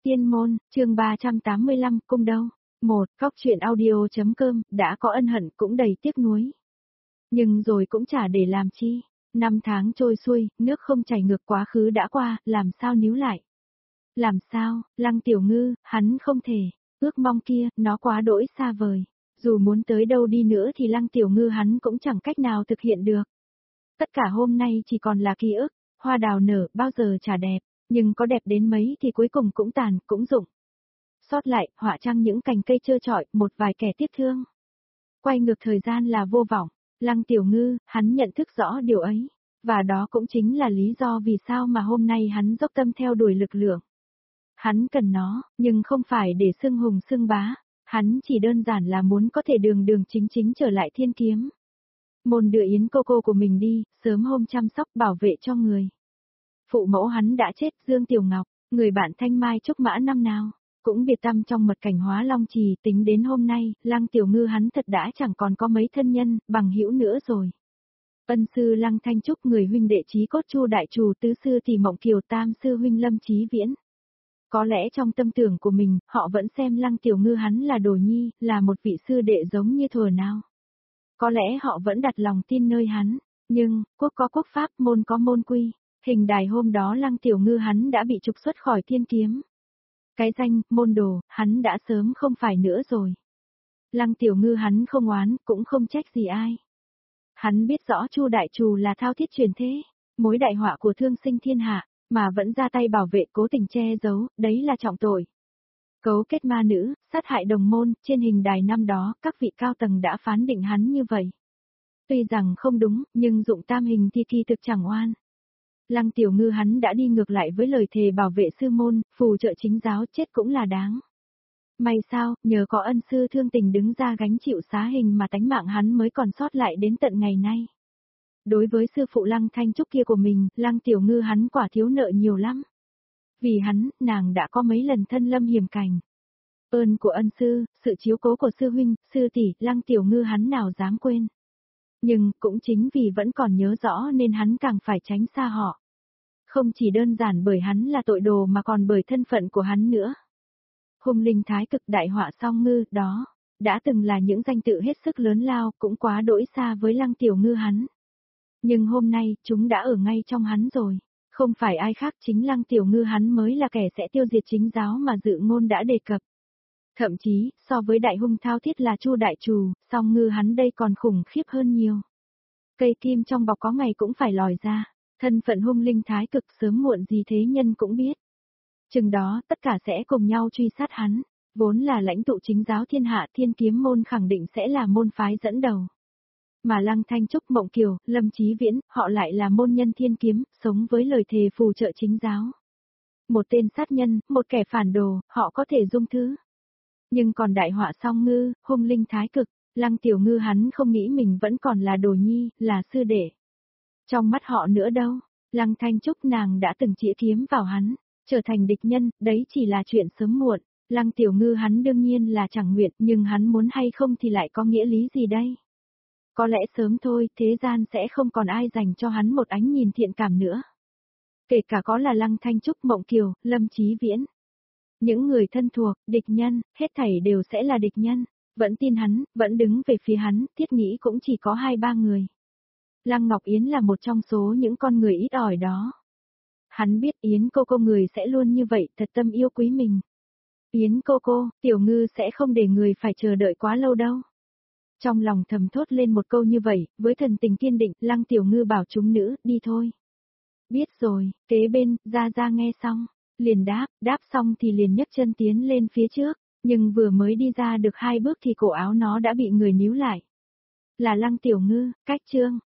Tiên môn, chương 385, cung đâu? 1. Cóc truyện audio.com, đã có ân hận cũng đầy tiếc nuối. Nhưng rồi cũng chả để làm chi. 5 tháng trôi xuôi, nước không chảy ngược quá khứ đã qua, làm sao níu lại? Làm sao, Lăng Tiểu Ngư, hắn không thể. Ước mong kia, nó quá đỗi xa vời. Dù muốn tới đâu đi nữa thì Lăng Tiểu Ngư hắn cũng chẳng cách nào thực hiện được. Tất cả hôm nay chỉ còn là ký ức, hoa đào nở bao giờ chả đẹp, nhưng có đẹp đến mấy thì cuối cùng cũng tàn, cũng rụng. Sót lại, họa trăng những cành cây trơ trọi, một vài kẻ tiếc thương. Quay ngược thời gian là vô vọng, Lăng Tiểu Ngư, hắn nhận thức rõ điều ấy, và đó cũng chính là lý do vì sao mà hôm nay hắn dốc tâm theo đuổi lực lượng. Hắn cần nó, nhưng không phải để xưng hùng xưng bá, hắn chỉ đơn giản là muốn có thể đường đường chính chính trở lại thiên kiếm. Môn đưa Yến cô của mình đi, sớm hôm chăm sóc bảo vệ cho người. Phụ mẫu hắn đã chết, Dương Tiểu Ngọc, người bạn thanh mai trúc mã năm nào, cũng biệt tâm trong mật cảnh Hóa Long Trì. Tính đến hôm nay, Lăng Tiểu Ngư hắn thật đã chẳng còn có mấy thân nhân, bằng hữu nữa rồi. Ân sư Lăng Thanh Trúc, người huynh đệ chí cốt Chu đại trù, tứ sư thì Mộng Kiều, tam sư huynh Lâm Chí Viễn. Có lẽ trong tâm tưởng của mình, họ vẫn xem Lăng Tiểu Ngư hắn là đồ nhi, là một vị sư đệ giống như thuở nào. Có lẽ họ vẫn đặt lòng tin nơi hắn, nhưng, quốc có quốc pháp, môn có môn quy. Hình đài hôm đó Lăng Tiểu Ngư hắn đã bị trục xuất khỏi thiên kiếm. Cái danh, môn đồ, hắn đã sớm không phải nữa rồi. Lăng Tiểu Ngư hắn không oán, cũng không trách gì ai. Hắn biết rõ Chu đại trù là thao thiết truyền thế, mối đại họa của thương sinh thiên hạ, mà vẫn ra tay bảo vệ, cố tình che giấu, đấy là trọng tội. Cấu kết ma nữ, sát hại đồng môn, trên hình đài năm đó, các vị cao tầng đã phán định hắn như vậy. Tuy rằng không đúng, nhưng dụng tam hình thì kỳ thực chẳng oan. Lăng Tiểu Ngư hắn đã đi ngược lại với lời thề bảo vệ sư môn, phù trợ chính giáo, chết cũng là đáng. May sao, nhờ có ân sư thương tình đứng ra gánh chịu xá hình mà tánh mạng hắn mới còn sót lại đến tận ngày nay. Đối với sư phụ Lăng Thanh Trúc kia của mình, Lăng Tiểu Ngư hắn quả thiếu nợ nhiều lắm. Vì hắn, nàng đã có mấy lần thân lâm hiểm cảnh. Ơn của ân sư, sự chiếu cố của sư huynh, sư tỷ, Lăng Tiểu Ngư hắn nào dám quên. Nhưng, cũng chính vì vẫn còn nhớ rõ nên hắn càng phải tránh xa họ. Không chỉ đơn giản bởi hắn là tội đồ mà còn bởi thân phận của hắn nữa. Hung linh thái cực đại họa song ngư, đó, đã từng là những danh tự hết sức lớn lao, cũng quá đỗi xa với Lăng Tiểu Ngư hắn. Nhưng hôm nay, chúng đã ở ngay trong hắn rồi. Không phải ai khác, chính Lăng Tiểu Ngư hắn mới là kẻ sẽ tiêu diệt chính giáo mà dự ngôn đã đề cập. Thậm chí, so với đại hung thao thiết là Chu đại trù, song ngư hắn đây còn khủng khiếp hơn nhiều. Cây kim trong bọc có ngày cũng phải lòi ra. Thân phận hung linh thái cực sớm muộn gì thế nhân cũng biết. Chừng đó, tất cả sẽ cùng nhau truy sát hắn. Vốn là lãnh tụ chính giáo thiên hạ, thiên kiếm môn khẳng định sẽ là môn phái dẫn đầu. Mà Lăng Thanh Trúc, Mộng Kiều, Lâm Chí Viễn, họ lại là môn nhân thiên kiếm, sống với lời thề phù trợ chính giáo. Một tên sát nhân, một kẻ phản đồ, họ có thể dung thứ. Nhưng còn đại họa song ngư, hung linh thái cực, Lăng Tiểu Ngư hắn không nghĩ mình vẫn còn là đồ nhi, là sư đệ. Trong mắt họ nữa đâu, Lăng Thanh Trúc nàng đã từng chĩa kiếm vào hắn, trở thành địch nhân, đấy chỉ là chuyện sớm muộn. Lăng Tiểu Ngư hắn đương nhiên là chẳng nguyện, nhưng hắn muốn hay không thì lại có nghĩa lý gì đây? Có lẽ sớm thôi, thế gian sẽ không còn ai dành cho hắn một ánh nhìn thiện cảm nữa. Kể cả có là Lăng Thanh Trúc, Mộng Kiều, Lâm Chí Viễn. Những người thân thuộc, địch nhân, hết thảy đều sẽ là địch nhân. Vẫn tin hắn, vẫn đứng về phía hắn, thiết nghĩ cũng chỉ có 2-3 người. Lăng Ngọc Yến là một trong số những con người ít ỏi đó. Hắn biết Yến cô người sẽ luôn như vậy, thật tâm yêu quý mình. Yến cô, Tiểu Ngư sẽ không để người phải chờ đợi quá lâu đâu. Trong lòng thầm thốt lên một câu như vậy, với thần tình kiên định, Lăng Tiểu Ngư bảo chúng nữ, đi thôi. Biết rồi, kế bên, ra nghe xong, liền đáp xong thì liền nhấc chân tiến lên phía trước, nhưng vừa mới đi ra được 2 bước thì cổ áo nó đã bị người níu lại. Là Lăng Tiểu Ngư, cách chương.